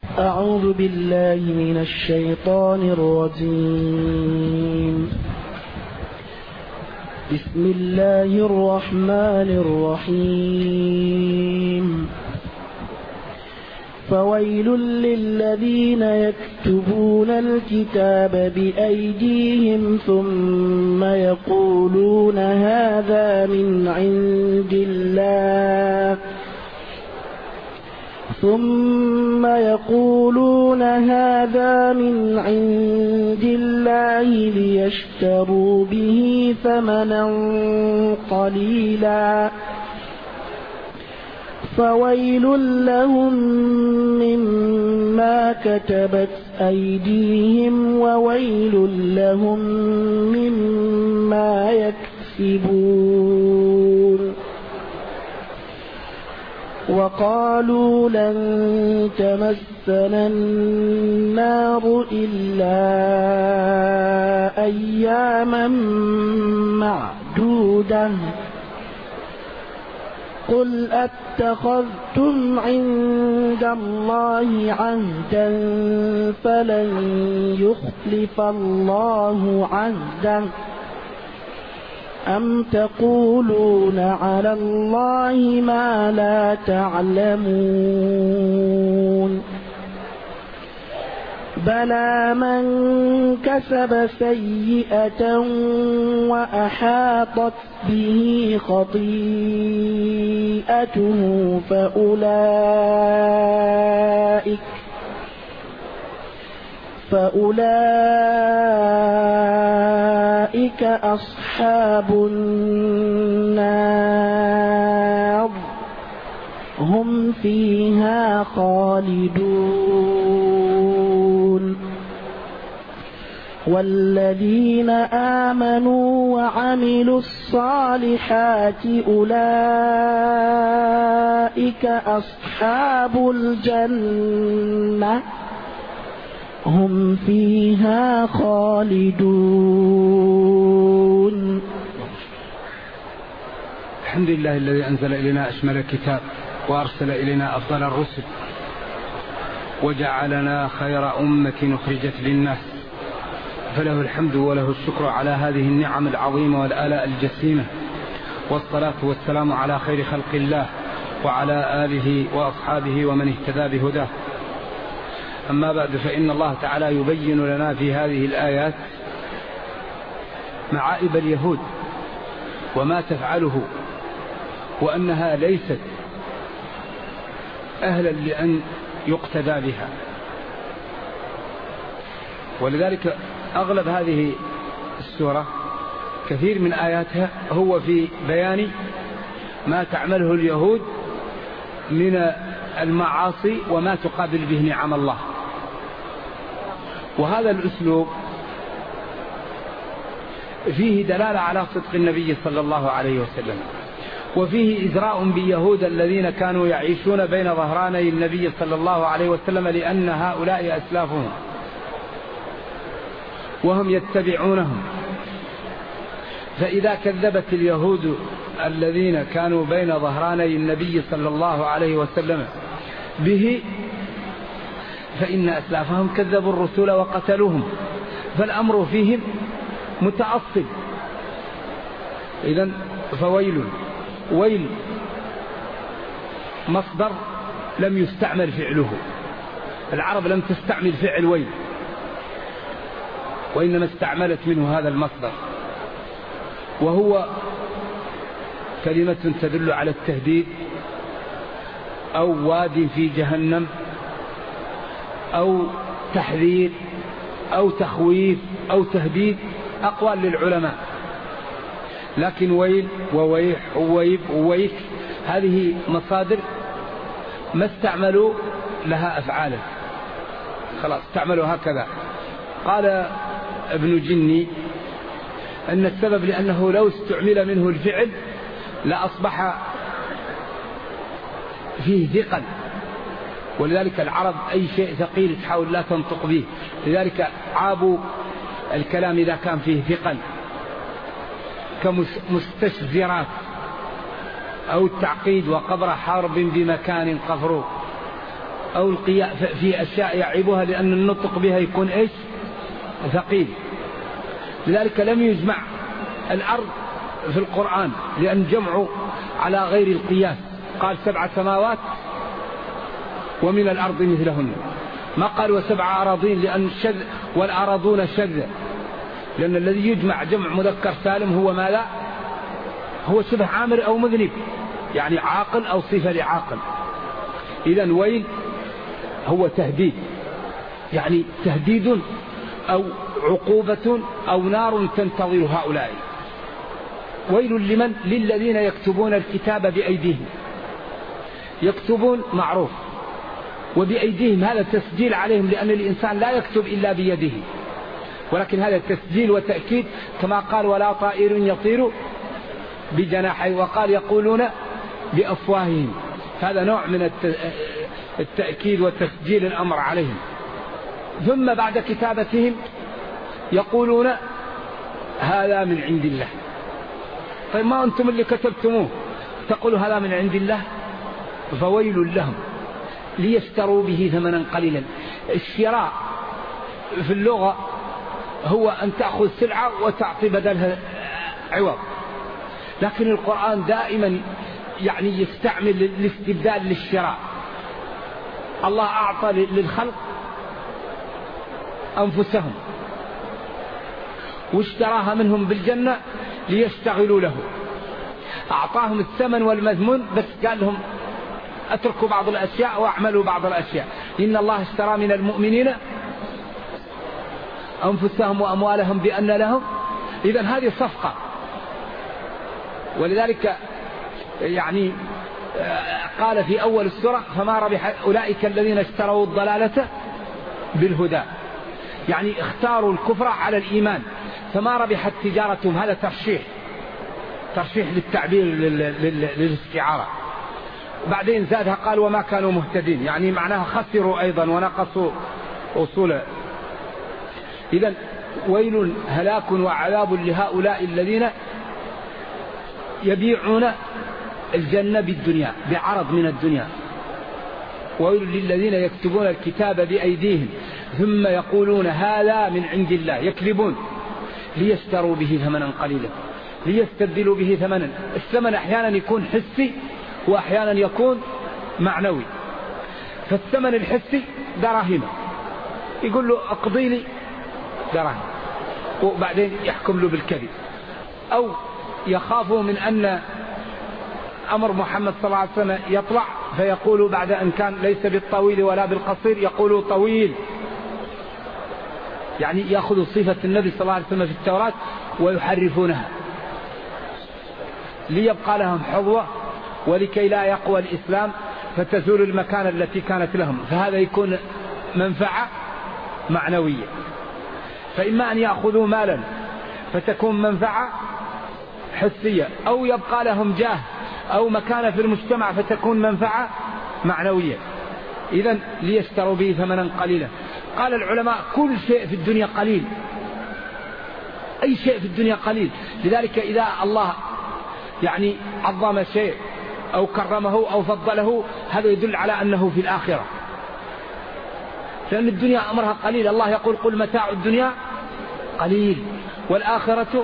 أعوذ بالله من الشيطان الرجيم. بسم الله الرحمن الرحيم. فويل للذين يكتبون الكتاب بأيديهم ثم يقولون هذا من عند الله ليشتروا به ثمنا قليلا فويل لهم مما كتبت أيديهم وويل لهم مما يكسبون. وقالوا لن تمسنا النار إلا أياما معدودة قل أتخذتم عند الله عهدا فلن يخلف الله عهده أم تقولون على الله ما لا تعلمون. بلى من كسب سيئة وأحاطت به خطيئته فأولئك أصحاب النار هم فيها خالدون. والذين آمنوا وعملوا الصالحات أولئك أصحاب الجنة هم فيها خالدون. الحمد لله الذي أنزل إلينا أشمل الكتاب وأرسل إلينا أفضل الرسل وجعلنا خير أمة أخرجت للناس، فله الحمد وله الشكر على هذه النعم العظيمة والآلاء الجسيمة، والصلاة والسلام على خير خلق الله وعلى آله وأصحابه ومن اهتدى بهداه. أما بعد، فإن الله تعالى يبين لنا في هذه الآيات معائب اليهود وما تفعله، وأنها ليست أهلا لأن يقتدى بها. ولذلك أغلب هذه السورة كثير من آياتها هو في بيان ما تعمله اليهود من المعاصي وما تقابل به نعم الله. وهذا الأسلوب فيه دلالة على صدق النبي صلى الله عليه وسلم، وفيه إزراء باليهود الذين كانوا يعيشون بين ظهراني النبي صلى الله عليه وسلم، لأن هؤلاء أسلافهم وهم يتبعونهم. فإذا كذبت اليهود الذين كانوا بين ظهراني النبي صلى الله عليه وسلم به، فإن أسلافهم كذبوا الرسول وقتلوهم، فالأمر فيهم متعصب. إذن فويل، ويل مصدر لم يستعمل فعله، العرب لم تستعمل فعل ويل، وإنما استعملت منه هذا المصدر، وهو كلمة تدل على التهديد أو واد في جهنم أو تحذير أو تخويف أو تهديد، أقوال للعلماء. لكن ويل وويح وويب وويك هذه مصادر ما استعملوا لها أفعالا، خلاص استعملوا هكذا. قال ابن جني أن السبب لأنه لو استعمل منه الفعل لأصبح فيه ثقل، ولذلك العرب أي شيء ثقيل تحاول لا تنطق به، لذلك عابوا الكلام إذا كان فيه ثقل، كمستشزرات أو التعقيد وقبر حرب بمكان قفر، أو في أشياء يعيبها، لأن النطق بها يكون إيش؟ ثقيل. لذلك لم يجمع الأرض في القرآن، لأن جمعوا على غير القياس. قال 7 سماوات ومن الأرض مثلهن، ما قال و7 أراضين، لأن الشذ والأراضون شذ، لأن الذي يجمع جمع مذكر سالم هو ماذا؟ هو شبه عامر أو مذنب، يعني عاقل أو صفة لعاقل. إذن ويل هو تهديد، يعني تهديد أو عقوبة أو نار تنتظر هؤلاء. ويل لمن؟ للذين يكتبون الكتاب بأيديهم. يكتبون معروف، وبأيديهم هذا تسجيل عليهم، لأن الإنسان لا يكتب إلا بيده، ولكن هذا تسجيل وتأكيد، كما قال ولا طائر يطير بجناحيه، وقال يقولون بأفواههم. هذا نوع من التأكيد وتسجيل الأمر عليهم. ثم بعد كتابتهم يقولون هذا من عند الله. طيب ما أنتم اللي كتبتموه تقولوا هذا من عند الله؟ فويل لهم ليشتروا به ثمنا قليلا. الشراء في اللغة هو أن تأخذ سلعة وتعطي بدلها عوض، لكن القرآن دائما يعني يستعمل الاستبدال للشراء. الله أعطى للخلق أنفسهم واشتراها منهم بالجنة ليشتغلوا له، أعطاهم الثمن والمذمون، بس قال لهم أتركوا بعض الأشياء وأعملوا بعض الأشياء. إن الله اشترى من المؤمنين أنفسهم وأموالهم بأن لهم. إذن هذه صفقة. ولذلك يعني قال في أول السورة فما ربح أولئك الذين اشتروا الضلالة بالهدى، يعني اختاروا الكفر على الإيمان، فما ربحت تجارتهم. هذا ترشيح للتعبير للاستعارة. بعدين زادها قال وما كانوا مهتدين، يعني معناها خسروا أيضا ونقصوا أصولا. إذن ويل هلاك وعذاب لهؤلاء الذين يبيعون الجنة بالدنيا بعرض من الدنيا. ويل للذين يكتبون الكتاب بأيديهم ثم يقولون هذا من عند الله، يكذبون ليشتروا به ثمنا قليلا، ليستبدلوا به ثمنا. الثمن أحيانا يكون حسي وأحيانا يكون معنوي. فالثمن الحسي دراهم، يقول له اقضي لي دراهم، وبعدين يحكم له بالكذب. أو يخافوا من أن أمر محمد صلى الله عليه وسلم يطلع فيقولوا بعد أن كان ليس بالطويل ولا بالقصير يقولوا طويل، يعني يأخذوا صفة النبي صلى الله عليه وسلم في التوراة ويحرفونها ليبقى لهم حظوة ولكي لا يقوى الإسلام فتزول المكان التي كانت لهم. فهذا يكون منفعة معنوية. فإما أن يأخذوا مالا فتكون منفعة حسية، أو يبقى لهم جاه أو مكانة في المجتمع فتكون منفعة معنوية. إذن ليشتروا به ثمنا قليلا. قال العلماء كل شيء في الدنيا قليل، أي شيء في الدنيا قليل. لذلك إذا الله يعني عظم شيء أو كرمه أو فضله هذا يدل على أنه في الآخرة، لأن الدنيا أمرها قليل. الله يقول قل متاع الدنيا قليل والآخرة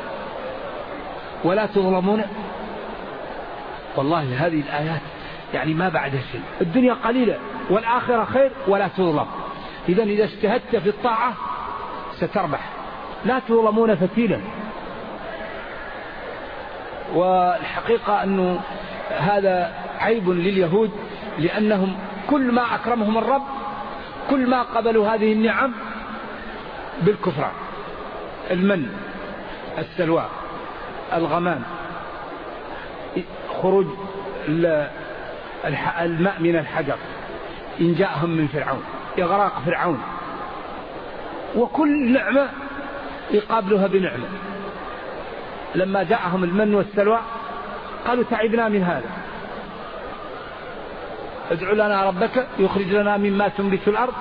ولا تظلمون. والله هذه الآيات يعني ما بعدها شيء. الدنيا قليلة والآخرة خير ولا تظلم. إذن إذا اجتهدت في الطاعة ستربح، لا تظلمون فتيلا. والحقيقة أنه هذا عيب لليهود، لأنهم كل ما أكرمهم الرب كل ما قبلوا هذه النعم بالكفر. المن، السلوى، الغمام، خروج الماء من الحجر، إن جاءهم من فرعون، إغراق فرعون، وكل نعمة يقابلها بنعمة. لما جاءهم المن والسلوى قالوا تعبنا من هذا، ادع لنا ربك يخرج لنا مما تنبت الأرض.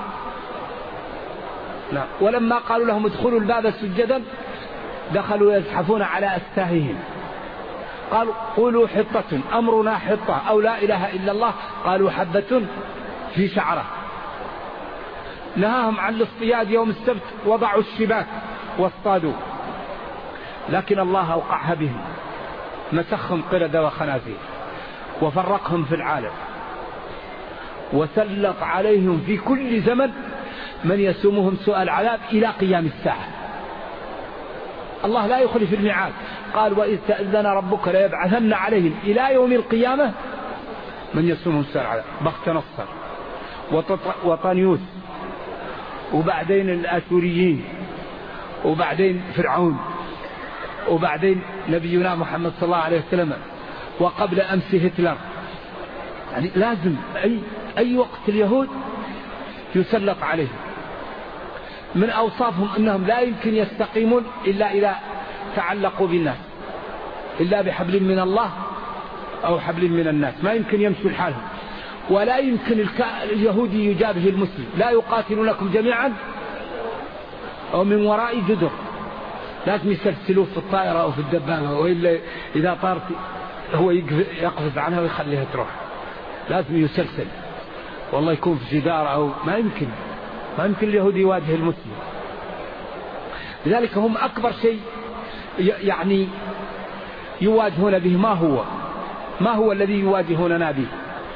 لا. ولما قالوا لهم ادخلوا الباب سجدا دخلوا يزحفون على أستاههم. قالوا قولوا حطة أمرنا حطة أو لا إله إلا الله. قالوا حبة في شعره. نهاهم عن الاصطياد يوم السبت، وضعوا الشباك واصطادوا، لكن الله أوقعها بهم، مسخهم قردة وخنازير وفرقهم في العالم، وسلط عليهم في كل زمن من يسومهم سوء العذاب إلى قيام الساعة. الله لا يخلف الميعاد، قال وإذ تأذن ربك ليبعثن عليهم إلى يوم القيامة من يسومهم سوء العذاب. بخت نصر وطنيوس، وبعدين الآشوريين، وبعدين فرعون، وبعدين نبينا محمد صلى الله عليه وسلم، وقبل أمس هتلر. يعني لازم أي وقت اليهود يسلط عليهم. من أوصافهم أنهم لا يمكن يستقيمون إلا إذا تعلقوا بالناس، إلا بحبل من الله أو حبل من الناس، ما يمكن يمشوا لحالهم. ولا يمكن اليهودي يجابه المسلم، لا يقاتلونكم جميعا أو من وراء جدر، لازم يسلسلوه في الطائرة أو في الدبابة، وإلا إذا طارت هو يقفز عنها ويخليها تروح. لازم يسلسل، والله يكون في جدار أو ما يمكن اليهودي يواجه المسلم. لذلك هم أكبر شيء يعني يواجهون به. ما هو الذي يواجهوننا به؟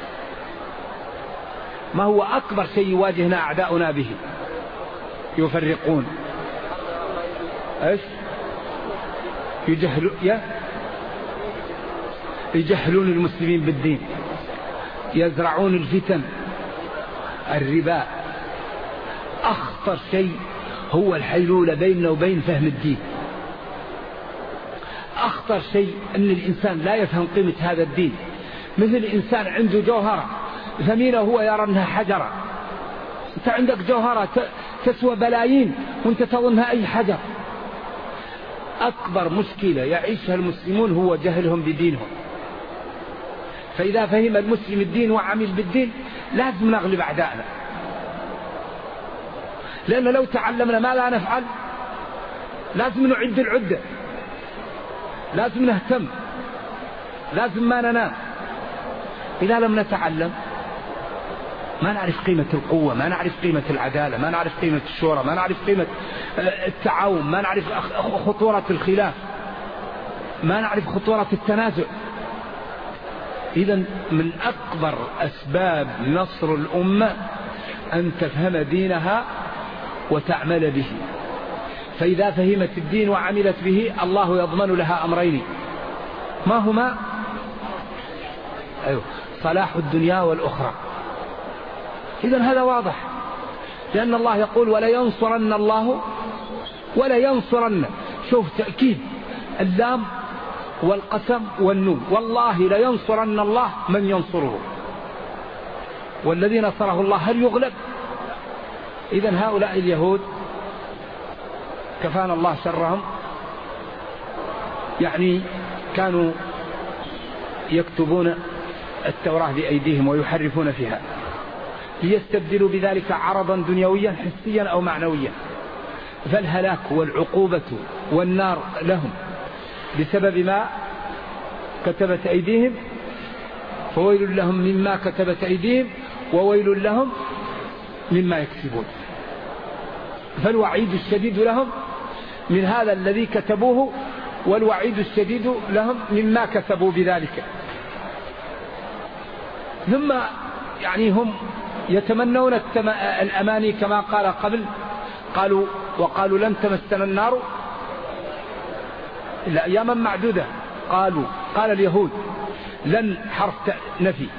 ما هو أكبر شيء يواجهنا أعداؤنا به؟ يفرقون، إيش؟ يجهلون المسلمين بالدين، يزرعون الفتن، الربا. أخطر شيء هو الحيلولة بيننا وبين فهم الدين. أخطر شيء أن الإنسان لا يفهم قيمة هذا الدين. مثل إنسان عنده جوهرة ثمينة وهو يرى أنها حجرة. أنت عندك جوهرة تسوى بلايين وأنت تظنها أي حجر. أكبر مشكلة يعيشها المسلمون هو جهلهم بدينهم. فإذا فهم المسلم الدين وعمل بالدين لازم نغلب أعدائنا، لأن لو تعلمنا ما لا نفعل لازم نعد العدة، لازم نهتم، لازم ما ننام. إذا لم نتعلم ما نعرف قيمة القوة، ما نعرف قيمة العدالة، ما نعرف قيمة الشورى، ما نعرف قيمة التعاون، ما نعرف خطورة الخلاف، ما نعرف خطورة التنازع. إذن من أكبر أسباب نصر الأمة أن تفهم دينها وتعمل به. فإذا فهمت الدين وعملت به الله يضمن لها أمرين، ما هما؟ صلاح الدنيا والأخرى. إذن هذا واضح، لأن الله يقول ولا ينصرن الله ولا ينصرن. شوف تأكيد اللام والقسم والنون، والله لا ينصرن الله من ينصره، والذي نصره الله هل يغلب؟ إذن هؤلاء اليهود كفانا الله شرهم، يعني كانوا يكتبون التوراة بأيديهم ويحرفون فيها ليستبدلوا بذلك عرضا دنيويا حسيا أو معنويا. فالهلاك والعقوبة والنار لهم بسبب ما كتبت أيديهم، فويل لهم مما كتبت أيديهم وويل لهم مما يكسبون. فالوعيد الشديد لهم من هذا الذي كتبوه، والوعيد الشديد لهم مما كسبوا بذلك. ثم يعني هم يتمنون الأماني كما قال قبل، وقالوا لن تمسنا النار إلا أياما معدودة. قال اليهود لن حرف نفي،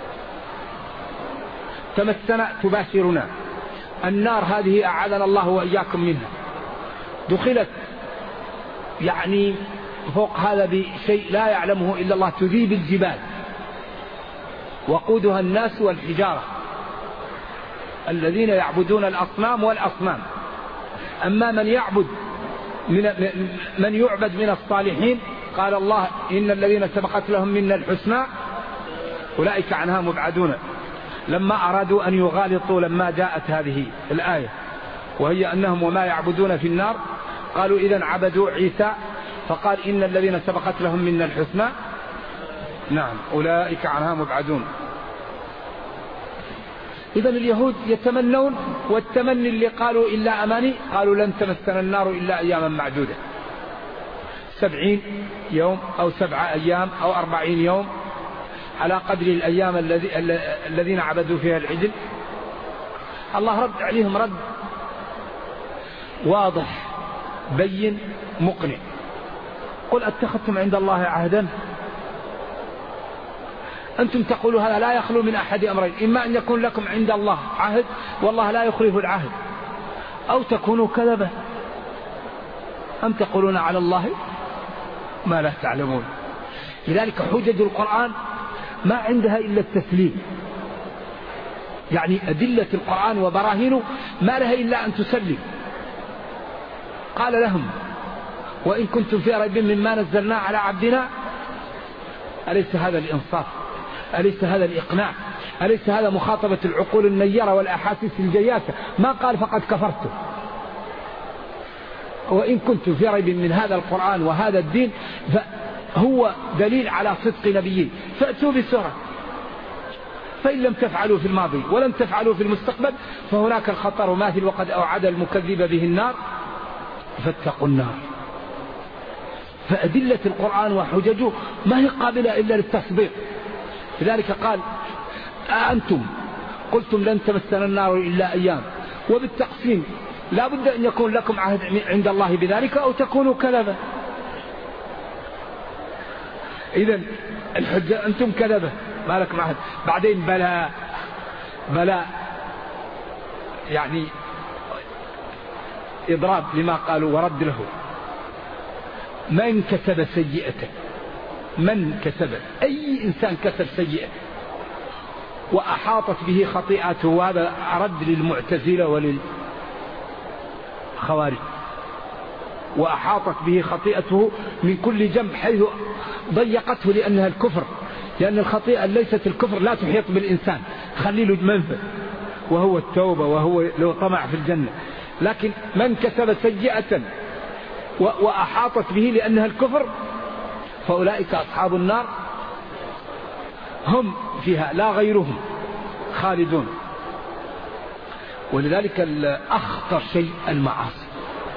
تمسنا تباشرنا، النار هذه أعاذنا الله وإياكم منها، دخلت يعني فوق هذا بشيء لا يعلمه إلا الله، تذيب الجبال، وقودها الناس والحجارة الذين يعبدون الأصنام والأصنام. أما من يعبد من الصالحين قال الله إن الذين سبقت لهم منا الحسنى أولئك عنها مبعدون. لما أرادوا أن يغالطوا لما جاءت هذه الآية وهي أنهم وما يعبدون في النار، قالوا إذن عبدوا عيسى، فقال إن الذين سبقت لهم منا الحسنى نعم أولئك عنها مبعدون. إذن اليهود يتمنون، والتمني اللي قالوا إلا أماني، قالوا لن تمسنا النار إلا أياما معدودة، 70 يوم أو 7 أيام أو 40 يوم على قدر الأيام الذين عبدوا فيها العجل. الله رد عليهم رد واضح بين مقنع. قل أتخذتم عند الله عهدا؟ أنتم تقولوا هذا لا يخلو من أحد أمرين، إما أن يكون لكم عند الله عهد والله لا يخلف العهد، أو تكونوا كذبة، أم تقولون على الله ما لا تعلمون. لذلك حجج القرآن ما عندها إلا التسليم، يعني أدلة القرآن وبراهينه ما لها إلا أن تسلم. قال لهم وإن كنتم في ريب مما نزلنا على عبدنا، أليس هذا الإنصاف؟ أليس هذا الإقناع؟ أليس هذا مخاطبة العقول النيرة والأحاسيس الجياسة؟ ما قال فقد كفرتم. وإن كنتم في ريب من هذا القرآن وهذا الدين فهو دليل على صدق نبيين، فأتوا بسورة. فإن لم تفعلوا في الماضي ولم تفعلوا في المستقبل فهناك الخطر ماثل، وقد أوعد المكذب به النار فاتقوا النار. فأدلة القرآن وحججه ما هي قابلة إلا للتصديق. لذلك قال أنتم قلتم لن تمسنا النار إلا أيام، وبالتقسيم لا بد أن يكون لكم عهد عند الله بذلك أو تكونوا كذبة. إذن الحجة أنتم كذبة ما لكم عهد. بعدين بلا يعني إضراب لما قالوا ورد له. من كسب سيئة، من كسب أي إنسان كسب سيئة وأحاطت به خطيئته، وهذا رد للمعتزلة وللخوارج، وأحاطت به خطيئته من كل جنب حيث ضيقته لأنها الكفر، لأن الخطيئة ليست الكفر لا تحيط بالإنسان، خلي له منفذ وهو التوبة وهو لو طمع في الجنة. لكن من كسب سيئة وأحاطت به لأنها الكفر فأولئك أصحاب النار هم فيها لا غيرهم خالدون. ولذلك الأخطر شيء المعاصي.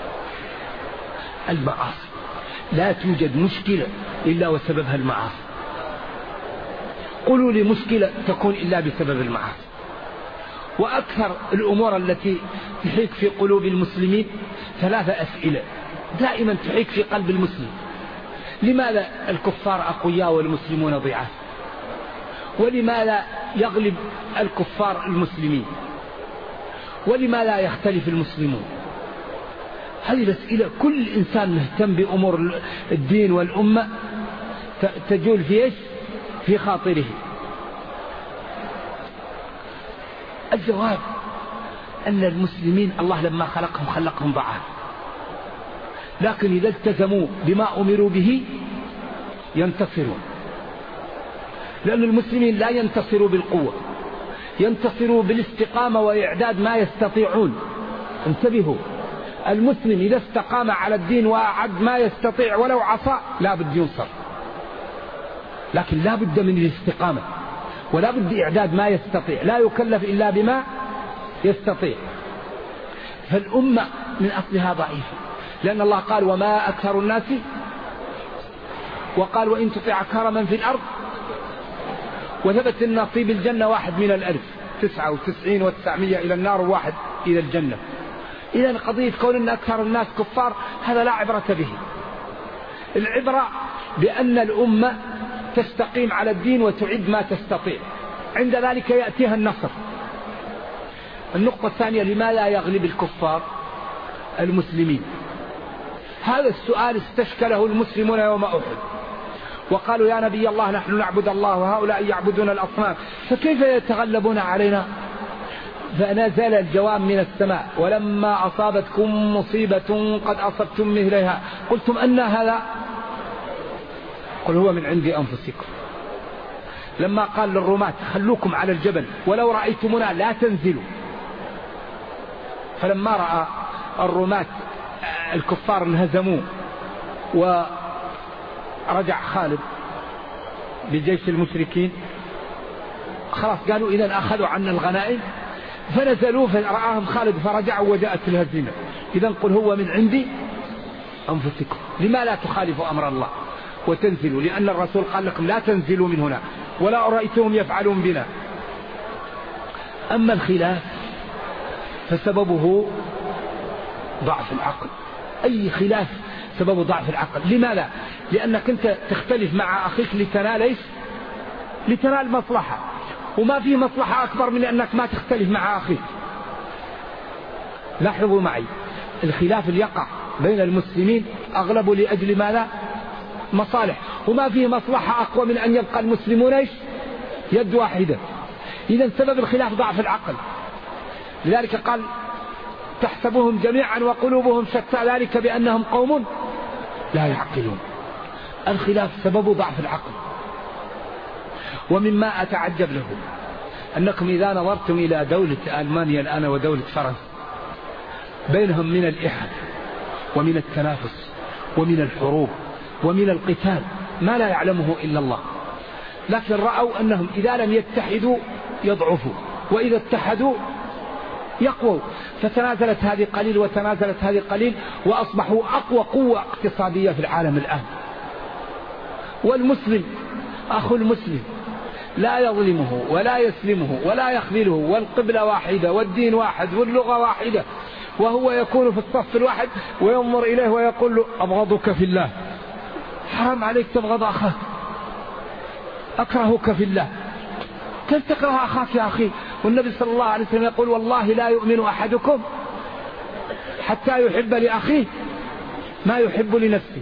المعاصي لا توجد مشكلة إلا وسببها المعاصي. قولوا لي مشكلة تكون إلا بسبب المعاصي. وأكثر الأمور التي تحيك في قلوب المسلمين 3 أسئلة دائما تحيك في قلب المسلم: لماذا الكفار أقوياء والمسلمون ضعاف؟ ولماذا يغلب الكفار المسلمين؟ ولما لا يختلف المسلمون؟ هذه الأسئلة كل إنسان مهتم بأمور الدين والأمة تجول في إيش؟ في خاطره. الجواب أن المسلمين الله لما خلقهم ضعاف، لكن إذا التزموا بما أمروا به ينتصرون. لأن المسلمين لا ينتصروا بالقوة، ينتصروا بالاستقامة وإعداد ما يستطيعون. انتبهوا، المسلم إذا استقام على الدين وأعد ما يستطيع ولو عصى لا بد ينصر، لكن لا بد من الاستقامة ولا بد إعداد ما يستطيع، لا يكلف إلا بما يستطيع. فالأمة من أصلها ضعيفة، لأن الله قال وما أكثر الناس، وقال وإن تطع أكثر من في الأرض، وثبت أن نصيب الجنة 1 من 1000، 99 و900 إلى النار و1 إلى الجنة. إذن قضية كون أن أكثر الناس كفار هذا لا عبرة به. العبرة بأن الأمة تستقيم على الدين وتعد ما تستطيع، عند ذلك يأتيها النصر. النقطة الثانية: لما لا يغلب الكفار المسلمين؟ هذا السؤال استشكله المسلمون يوم أحد، وقالوا يا نبي الله نحن نعبد الله وهؤلاء يعبدون الأصنام فكيف يتغلبون علينا؟ فنزل الجواب من السماء: ولما أصابتكم مصيبة قد أصبتم مثلها قلتم أن هذا؟ قل هو من عند أنفسكم. لما قال للرماة خلوكم على الجبل ولو رأيتمونا لا تنزلوا، فلما رأى الرماة الكفار انهزموا ورجع خالد بجيش المشركين، خلاص قالوا إذن أخذوا عنا الغنائم فنزلوا فرآهم خالد فرجعوا وجاءت الهزيمة. إذن قل هو من عندي أنفسكم. لما لا تخالفوا أمر الله وتنزلوا؟ لأن الرسول قال لكم لا تنزلوا من هنا ولا رأيتهم يفعلون بنا. أما الخلاف فسببه ضعف العقل. أي خلاف سببه ضعف العقل. لماذا؟ لأنك أنت تختلف مع أخيك لتنال مصلحة، وما في مصلحة أكبر من أنك ما تختلف مع أخيك. لاحظوا معي، الخلاف اللي يقع بين المسلمين أغلب لأجل ماذا؟ مصالح، وما فيه مصلحة أقوى من أن يبقى المسلمون يد واحدة. إذن سبب الخلاف ضعف العقل. لذلك قال تحسبهم جميعا وقلوبهم شتى ذلك بأنهم قوم لا يعقلون. الخلاف سبب ضعف العقل. ومما أتعجب له أنكم إذا نظرتم إلى دولة ألمانيا الآن ودولة فرنسا بينهم من الإحن ومن التنافس ومن الحروب ومن القتال ما لا يعلمه إلا الله، لكن رأوا أنهم إذا لم يتحدوا يضعفوا، وإذا اتحدوا يقووا، فتنازلت هذه قليل وتنازلت هذه قليل، وأصبحوا أقوى قوة اقتصادية في العالم الآن. والمسلم أخو المسلم لا يظلمه ولا يسلمه ولا يخذله، والقبلة واحدة والدين واحد واللغة واحدة، وهو يكون في الصف الواحد وينظر إليه ويقول له أبغضك في الله. حرام عليك تبغض أخاك، أكرهك في الله. كيف تكره أخاك يا أخي؟ والنبي صلى الله عليه وسلم يقول والله لا يؤمن أحدكم حتى يحب لأخيه ما يحب لنفسه.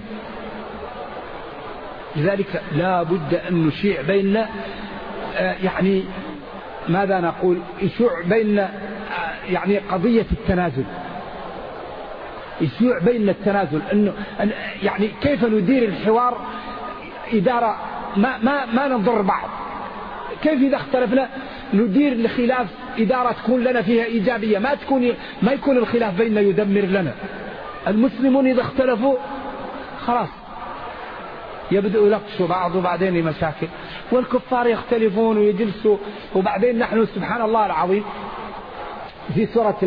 لذلك لا بد أن نشيع بيننا يعني ماذا نقول يشيع بيننا يعني قضية التنازل، يشيع بيننا التنازل، أنه يعني كيف ندير الحوار إدارة ما نضر بعض، كيف إذا اختلفنا ندير الخلاف إدارة تكون لنا فيها إيجابية، ما يكون الخلاف بيننا يدمر لنا. المسلمون إذا اختلفوا خلاص يبدأوا يلطشوا بعض وبعدين مشاكل، والكفار يختلفون ويجلسوا، وبعدين نحن سبحان الله العظيم في سورة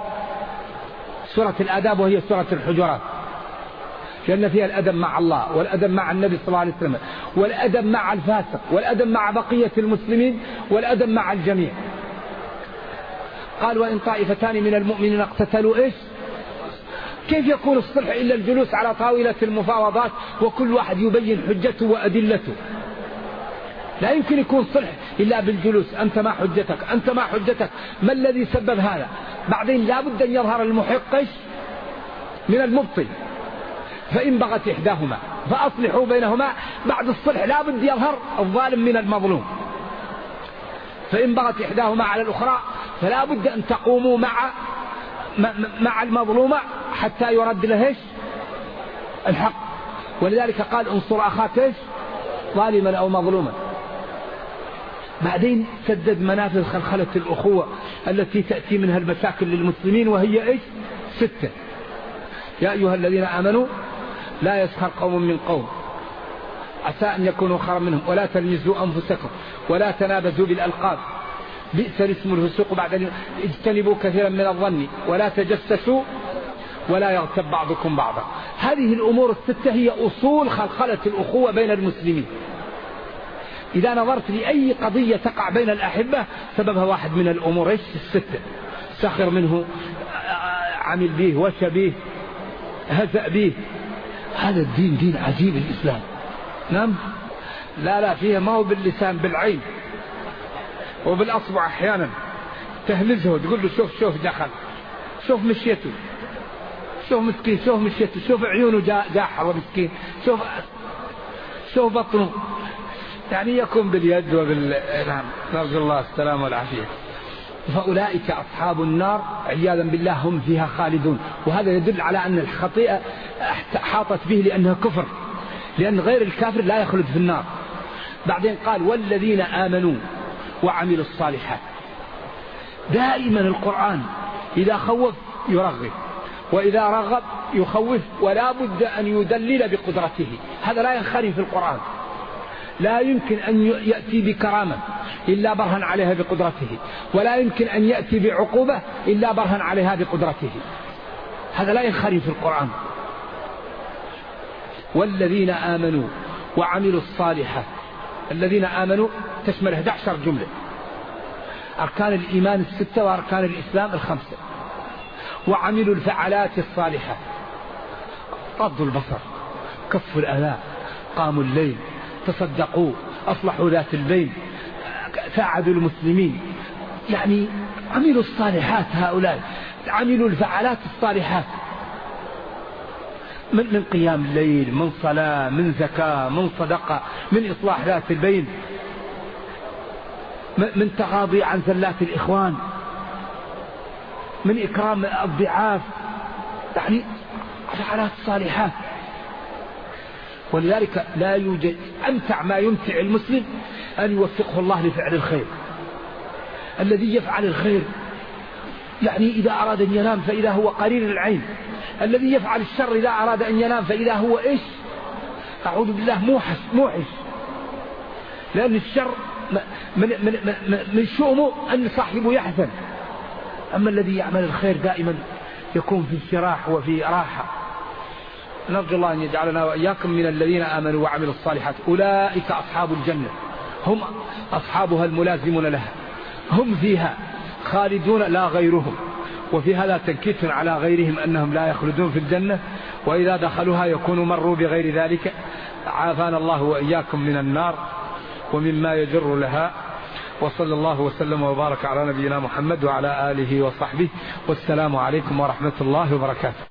الآداب وهي سورة الحجرات، لأن فيها الأدب مع الله والأدب مع النبي صلى الله عليه وسلم والأدب مع الفاسق والأدب مع بقية المسلمين والأدب مع الجميع. قال وإن طائفتان من المؤمنين اقتتلوا إيش؟ كيف يكون الصلح إلا الجلوس على طاولة المفاوضات وكل واحد يبين حجته وأدلته؟ لا يمكن يكون صلح إلا بالجلوس. أنت ما حجتك، أنت ما حجتك، ما الذي سبب هذا؟ بعدين لا بد أن يظهر المحق من المبطل، فإن بغت إحداهما فأصلحوا بينهما. بعد الصلح لا بد يظهر الظالم من المظلوم، فإن بغت إحداهما على الأخرى فلا بد أن تقوموا مع المظلومة حتى يرد له الحق. ولذلك قال انصر أخاك ظالما أو مظلوما. بعدين سدد منافذ خلخلة الأخوة التي تأتي منها المشاكل للمسلمين، وهي 6. يا أيها الذين آمنوا لا يسخر قوم من قوم عسى أن يكونوا خيرا منهم ولا تلمزوا أنفسكم ولا تنابزوا بالألقاب بئس الاسم الفسوق بعد اجتنبوا كثيرا من الظن ولا تجسسوا ولا يغتب بعضكم بعضا. هذه الأمور 6 هي أصول خلخلة الأخوة بين المسلمين. إذا نظرت لأي قضية تقع بين الأحبة سببها واحد من الأمور 6: سخر منه، عمل به، وشى به، هزأ به. هذا الدين دين عجيب الإسلام. نعم، لا فيها ما هو باللسان، بالعين وبالأصبع أحيانا تهمزه تقول له شوف دخل، شوف مشيته، شوف مسكين، شوف مشيته، شوف عيونه جاحر ومسكين، شوف بطنه، يعني يكون باليد نعم، نرجو الله السلام والعافية. فأولئك أصحاب النار عياذا بالله هم فيها خالدون. وهذا يدل على أن الخطيئة حاطت به لأنها كفر، لأن غير الكافر لا يخلد في النار. بعدين قال والذين آمنوا وعملوا الصالحات. دائما القرآن إذا خوف يرغب، وإذا رغب يخوف، ولا بد أن يدلل بقدرته. هذا لا ينخرم في القرآن. لا يمكن أن يأتي بكرامة إلا برهن عليها بقدرته، ولا يمكن أن يأتي بعقوبة إلا برهن عليها بقدرته. هذا لا ينخري في القرآن. والذين آمنوا وعملوا الصالحات، الذين آمنوا تشمل 11 جملة، أركان الإيمان 6 وأركان الإسلام 5. وعملوا الفعالات الصالحات، غضوا البصر، كفوا الأذى، قاموا الليل، تصدقوا، أصلحوا ذات البين، ساعدوا المسلمين، يعني عملوا الصالحات. هؤلاء عملوا الفعالات الصالحات من قيام الليل، من صلاة، من زكاة، من صدقة، من إصلاح ذات البين، من تغاضي عن زلات الإخوان، من إكرام الضعاف، يعني فعالات صالحات. ولذلك لا يوجد أمتع ما يمتع المسلم أن يوفقه الله لفعل الخير. الذي يفعل الخير يعني إذا أراد أن ينام فإذا هو قرير العين، الذي يفعل الشر إذا أراد أن ينام فإذا هو إيش؟ أعوذ بالله، موحش. لأن الشر من شؤمه أن صاحبه يحزن، أما الذي يعمل الخير دائما يكون في استراحة وفي راحة. نرجو الله أن يجعلنا وإياكم من الذين آمنوا وعملوا الصالحات، أولئك أصحاب الجنة هم أصحابها الملازمون لها، هم فيها خالدون لا غيرهم. وفي هذا تنكيت على غيرهم أنهم لا يخلدون في الجنة، وإذا دخلوها يكونوا مروا بغير ذلك. عافانا الله وإياكم من النار ومما يجر لها. وصلى الله وسلم وبارك على نبينا محمد وعلى آله وصحبه، والسلام عليكم ورحمة الله وبركاته.